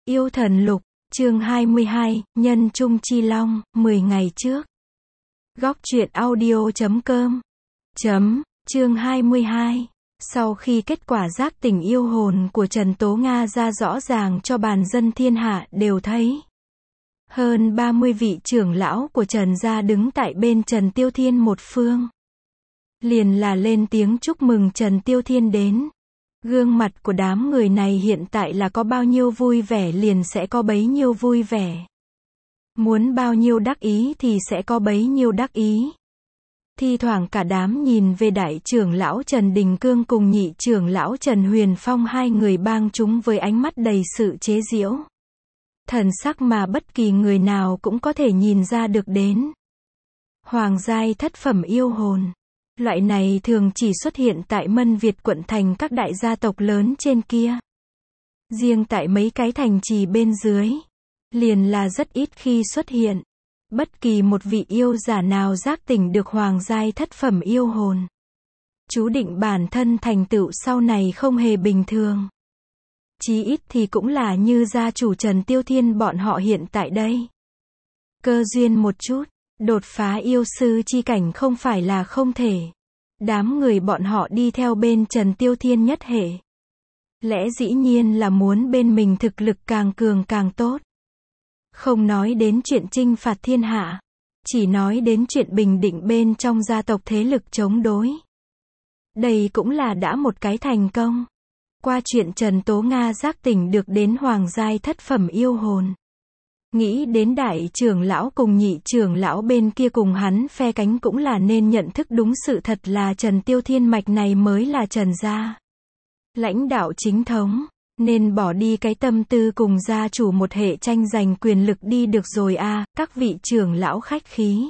Yêu thần lục, chương 22, Nhân trung chi long, 10 ngày trước. Góc truyện audio.com. Chương 22. Sau khi kết quả giác tỉnh yêu hồn của Trần Tố Nga ra rõ ràng cho bàn dân thiên hạ đều thấy. Hơn 30 vị trưởng lão của Trần gia đứng tại bên Trần Tiêu Thiên một phương. Liền là lên tiếng chúc mừng Trần Tiêu Thiên đến. Gương mặt của đám người này hiện tại là có bao nhiêu vui vẻ liền sẽ có bấy nhiêu vui vẻ. Muốn bao nhiêu đắc ý thì sẽ có bấy nhiêu đắc ý. Thi thoảng cả đám nhìn về đại trưởng lão Trần Đình Cương cùng nhị trưởng lão Trần Huyền Phong, hai người bang chúng với ánh mắt đầy sự chế giễu. Thần sắc mà bất kỳ người nào cũng có thể nhìn ra được đến. Hoàng giai thất phẩm yêu hồn. Loại này thường chỉ xuất hiện tại Mân Việt quận thành các đại gia tộc lớn trên kia. Riêng tại mấy cái thành trì bên dưới, liền là rất ít khi xuất hiện. Bất kỳ một vị yêu giả nào giác tỉnh được hoàng giai thất phẩm yêu hồn, chú định bản thân thành tựu sau này không hề bình thường. Chí ít thì cũng là như gia chủ Trần Tiêu Thiên bọn họ hiện tại đây. Cơ duyên một chút, đột phá yêu sư chi cảnh không phải là không thể. Đám người bọn họ đi theo bên Trần Tiêu Thiên nhất hệ. Lẽ dĩ nhiên là muốn bên mình thực lực càng cường càng tốt. Không nói đến chuyện chinh phạt thiên hạ, chỉ nói đến chuyện bình định bên trong gia tộc thế lực chống đối. Đây cũng là đã một cái thành công. Qua chuyện Trần Tố Nga giác tỉnh được đến hoàng giai thất phẩm yêu hồn. Nghĩ đến đại trưởng lão cùng nhị trưởng lão bên kia cùng hắn phe cánh cũng là nên nhận thức đúng sự thật là Trần Tiêu Thiên mạch này mới là Trần gia lãnh đạo chính thống, nên bỏ đi cái tâm tư cùng gia chủ một hệ tranh giành quyền lực đi được rồi a, các vị trưởng lão khách khí.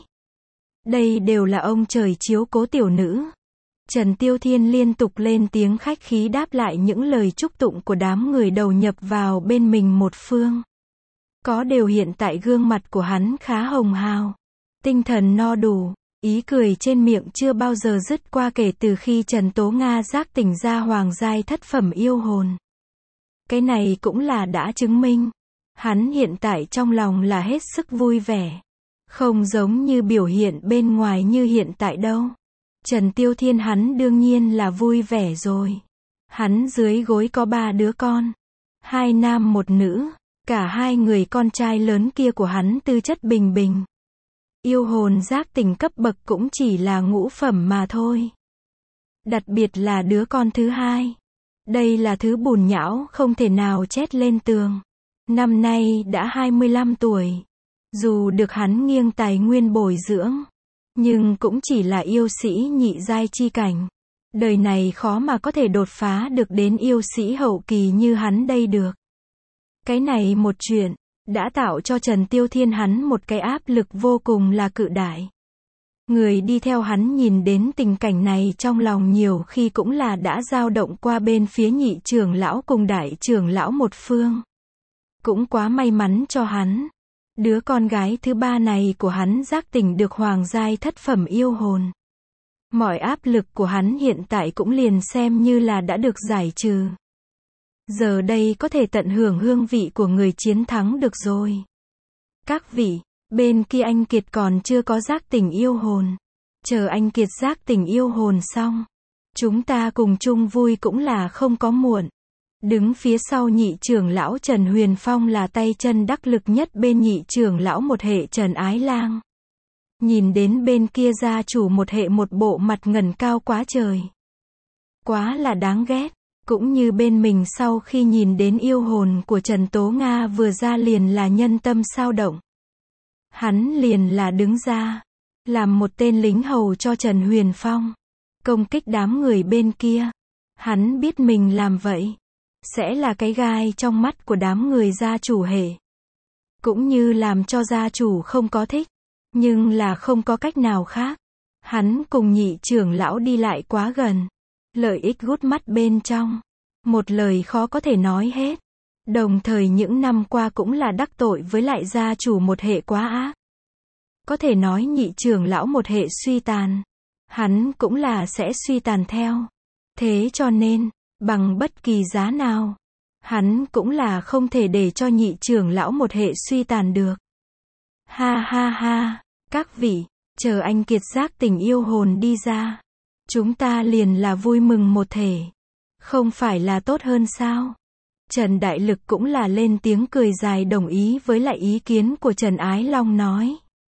Đây đều là ông trời chiếu cố tiểu nữ. Trần Tiêu Thiên liên tục lên tiếng khách khí đáp lại những lời chúc tụng của đám người đầu nhập vào bên mình một phương. Có điều hiện tại gương mặt của hắn khá hồng hào, tinh thần no đủ, ý cười trên miệng chưa bao giờ dứt qua kể từ khi Trần Tố Nga giác tỉnh ra hoàng giai thất phẩm yêu hồn. Cái này cũng là đã chứng minh, hắn hiện tại trong lòng là hết sức vui vẻ, không giống như biểu hiện bên ngoài như hiện tại đâu. Trần Tiêu Thiên hắn đương nhiên là vui vẻ rồi. Hắn dưới gối có 3 đứa con, 2 nam 1 nữ. Cả hai người con trai lớn kia của hắn tư chất bình bình. Yêu hồn giác tỉnh cấp bậc cũng chỉ là ngũ phẩm mà thôi. Đặc biệt là đứa con thứ hai. Đây là thứ bùn nhão không thể nào chét lên tường. Năm nay đã 25 tuổi. Dù được hắn nghiêng tài nguyên bồi dưỡng, nhưng cũng chỉ là yêu sĩ nhị giai chi cảnh. Đời này khó mà có thể đột phá được đến yêu sĩ hậu kỳ như hắn đây được. Cái này một chuyện, đã tạo cho Trần Tiêu Thiên hắn một cái áp lực vô cùng là cự đại. Người đi theo hắn nhìn đến tình cảnh này trong lòng nhiều khi cũng là đã dao động qua bên phía nhị trưởng lão cùng đại trưởng lão một phương. Cũng quá may mắn cho hắn. Đứa con gái thứ 3 này của hắn giác tỉnh được hoàng giai thất phẩm yêu hồn. Mọi áp lực của hắn hiện tại cũng liền xem như là đã được giải trừ. Giờ đây có thể tận hưởng hương vị của người chiến thắng được rồi. Các vị, bên kia anh Kiệt còn chưa có giác tỉnh yêu hồn. Chờ anh Kiệt giác tỉnh yêu hồn xong, chúng ta cùng chung vui cũng là không có muộn. Đứng phía sau nhị trưởng lão Trần Huyền Phong là tay chân đắc lực nhất bên nhị trưởng lão một hệ Trần Ái Lang. Nhìn đến bên kia gia chủ một hệ một bộ mặt ngẩng cao quá trời. Quá là đáng ghét. Cũng như bên mình sau khi nhìn đến yêu hồn của Trần Tố Nga vừa ra liền là nhân tâm xao động. Hắn liền là đứng ra, làm một tên lính hầu cho Trần Huyền Phong, công kích đám người bên kia. Hắn biết mình làm vậy, sẽ là cái gai trong mắt của đám người gia chủ hệ. Cũng như làm cho gia chủ không có thích, nhưng là không có cách nào khác. Hắn cùng nhị trưởng lão đi lại quá gần. Lợi ích gút mắt bên trong. Một lời khó có thể nói hết. Đồng thời những năm qua cũng là đắc tội với lại gia chủ một hệ quá ác. Có thể nói nhị trưởng lão một hệ suy tàn. Hắn cũng là sẽ suy tàn theo. Thế cho nên, bằng bất kỳ giá nào, Hắn cũng là không thể để cho nhị trưởng lão một hệ suy tàn được. Ha ha ha, các vị, chờ anh Kiệt Giác Tỉnh yêu hồn đi ra, chúng ta liền là vui mừng một thể. Không phải là tốt hơn sao? Trần Đại Lực cũng là lên tiếng cười dài đồng ý với lại ý kiến của Trần Ái Long nói.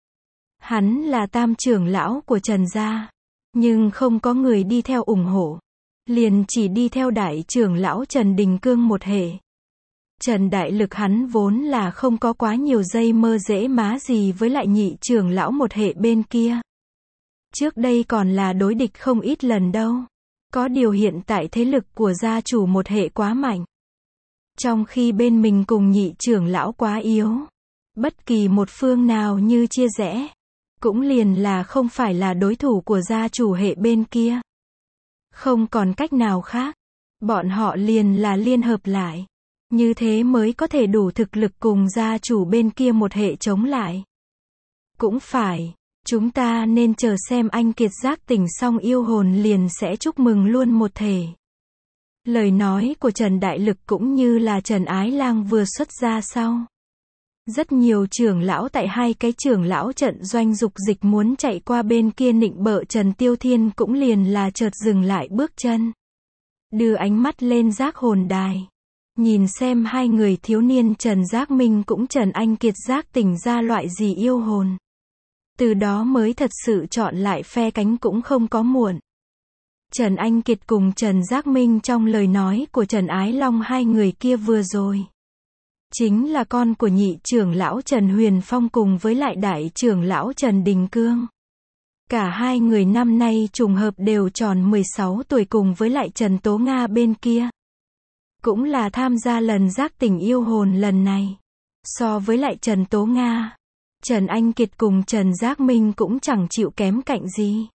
Hắn là tam trưởng lão của Trần gia, nhưng không có người đi theo ủng hộ. Liền chỉ đi theo đại trưởng lão Trần Đình Cương một hệ. Trần Đại Lực hắn vốn là không có quá nhiều dây mơ dễ má gì với lại nhị trưởng lão một hệ bên kia. Trước đây còn là đối địch không ít lần đâu. Có điều hiện tại thế lực của gia chủ một hệ quá mạnh. Trong khi bên mình cùng nhị trưởng lão quá yếu. Bất kỳ một phương nào như chia rẽ. Cũng liền là không phải là đối thủ của gia chủ hệ bên kia. Không còn cách nào khác. Bọn họ liền là liên hợp lại. Như thế mới có thể đủ thực lực cùng gia chủ bên kia một hệ chống lại. Cũng phải. Chúng ta nên chờ xem anh Kiệt Giác Tỉnh xong yêu hồn liền sẽ chúc mừng luôn một thể. Lời nói của Trần Đại Lực cũng như là Trần Ái Lang vừa xuất ra sau. Rất nhiều trưởng lão tại hai cái trưởng lão trận doanh dục dịch muốn chạy qua bên kia nịnh bợ Trần Tiêu Thiên cũng liền là chợt dừng lại bước chân. Đưa ánh mắt lên giác hồn đài. Nhìn xem hai người thiếu niên Trần Giác Minh cũng Trần Anh Kiệt Giác Tỉnh ra loại gì yêu hồn. Từ đó mới thật sự chọn lại phe cánh cũng không có muộn. Trần Anh Kiệt cùng Trần Giác Minh trong lời nói của Trần Ái Long hai người kia vừa rồi. Chính là con của nhị trưởng lão Trần Huyền Phong cùng với lại đại trưởng lão Trần Đình Cương. Cả hai người năm nay trùng hợp đều tròn 16 tuổi cùng với lại Trần Tố Nga bên kia. Cũng là tham gia lần giác tỉnh yêu hồn lần này. So với lại Trần Tố Nga, Trần Anh Kiệt cùng Trần Giác Minh cũng chẳng chịu kém cạnh gì.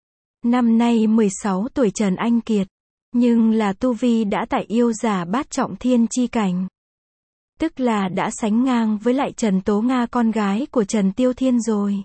Năm nay 16 tuổi Trần Anh Kiệt, nhưng là tu vi đã tại yêu giả bát trọng thiên chi cảnh. Tức là đã sánh ngang với lại Trần Tố Nga con gái của Trần Tiêu Thiên rồi.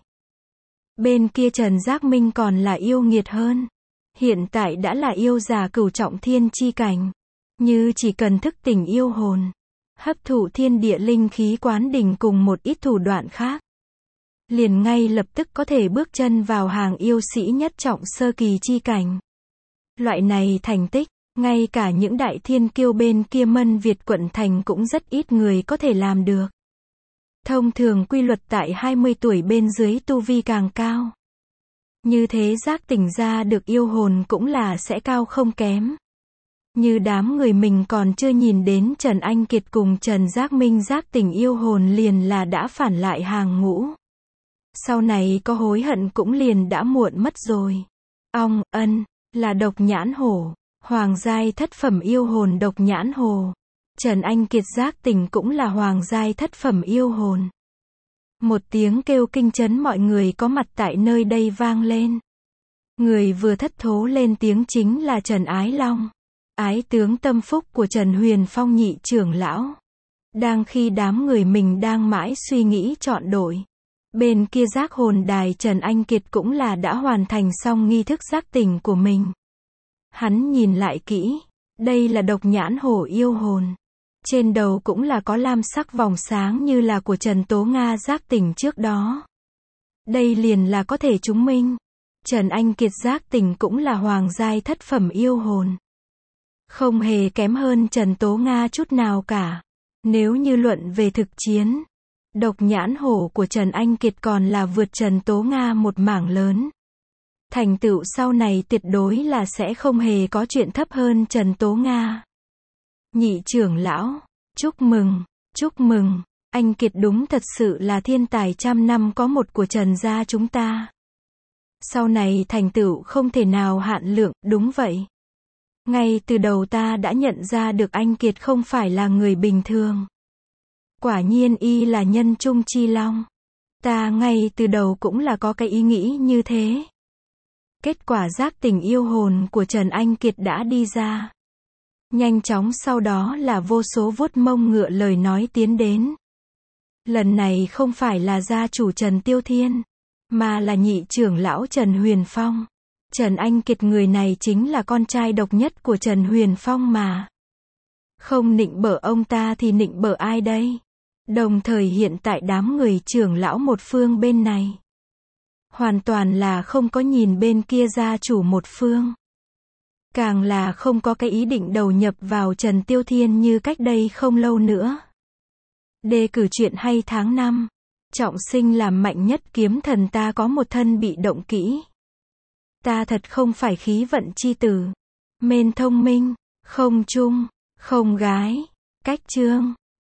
Bên kia Trần Giác Minh còn là yêu nghiệt hơn. Hiện tại đã là yêu giả cửu trọng thiên chi cảnh. Như chỉ cần thức tỉnh yêu hồn, hấp thụ thiên địa linh khí quán đỉnh cùng một ít thủ đoạn khác. Liền ngay lập tức có thể bước chân vào hàng yêu sĩ nhất trọng sơ kỳ chi cảnh. Loại này thành tích, ngay cả những đại thiên kiêu bên kia Mân Việt quận thành cũng rất ít người có thể làm được. Thông thường quy luật tại 20 tuổi bên dưới tu vi càng cao. Như thế giác tỉnh ra được yêu hồn cũng là sẽ cao không kém. Như đám người mình còn chưa nhìn đến Trần Anh Kiệt cùng Trần Giác Minh giác tỉnh yêu hồn liền là đã phản lại hàng ngũ. Sau này có hối hận cũng liền đã muộn mất rồi. Là độc nhãn hổ. Hoàng giai thất phẩm yêu hồn độc nhãn hồ. Trần Anh Kiệt giác tỉnh cũng là hoàng giai thất phẩm yêu hồn. Một tiếng kêu kinh chấn mọi người có mặt tại nơi đây vang lên. Người vừa thất thố lên tiếng chính là Trần Ái Long. Ái tướng tâm phúc của Trần Huyền Phong nhị trưởng lão. Đang khi đám người mình đang mãi suy nghĩ chọn đổi. Bên kia giác hồn đài Trần Anh Kiệt cũng là đã hoàn thành xong nghi thức giác tỉnh của mình. Hắn nhìn lại kỹ. Đây là độc nhãn hổ yêu hồn. Trên đầu cũng là có lam sắc vòng sáng như là của Trần Tố Nga giác tỉnh trước đó. Đây liền là có thể chứng minh. Trần Anh Kiệt giác tỉnh cũng là hoàng giai thất phẩm yêu hồn. Không hề kém hơn Trần Tố Nga chút nào cả. Nếu như luận về thực chiến, độc nhãn hổ của Trần Anh Kiệt còn là vượt Trần Tố Nga một mảng lớn. Thành tựu sau này tuyệt đối là sẽ không hề có chuyện thấp hơn Trần Tố Nga. Nhị trưởng lão, chúc mừng, anh Kiệt đúng thật sự là thiên tài trăm năm có một của Trần gia chúng ta. Sau này thành tựu không thể nào hạn lượng, đúng vậy. Ngay từ đầu ta đã nhận ra được anh Kiệt không phải là người bình thường. Quả nhiên y là nhân trung chi long. Ta ngay từ đầu cũng là có cái ý nghĩ như thế. Kết quả giác tỉnh yêu hồn của Trần Anh Kiệt đã đi ra. Nhanh chóng sau đó là vô số vuốt mông ngựa lời nói tiến đến. Lần này không phải là gia chủ Trần Tiêu Thiên, mà là nhị trưởng lão Trần Huyền Phong. Trần Anh Kiệt người này chính là con trai độc nhất của Trần Huyền Phong mà. Không nịnh bợ ông ta thì nịnh bợ ai đây? Đồng thời hiện tại đám người trưởng lão một phương bên này hoàn toàn là không có nhìn bên kia gia chủ một phương. Càng là không có cái ý định đầu nhập vào Trần Tiêu Thiên như cách đây không lâu nữa. Đề cử chuyện hay tháng 5. Trọng sinh làm mạnh nhất kiếm thần, ta có một thân bị động kỹ. Ta thật không phải khí vận chi tử. Mên thông minh, không trung, không gái. Cách chương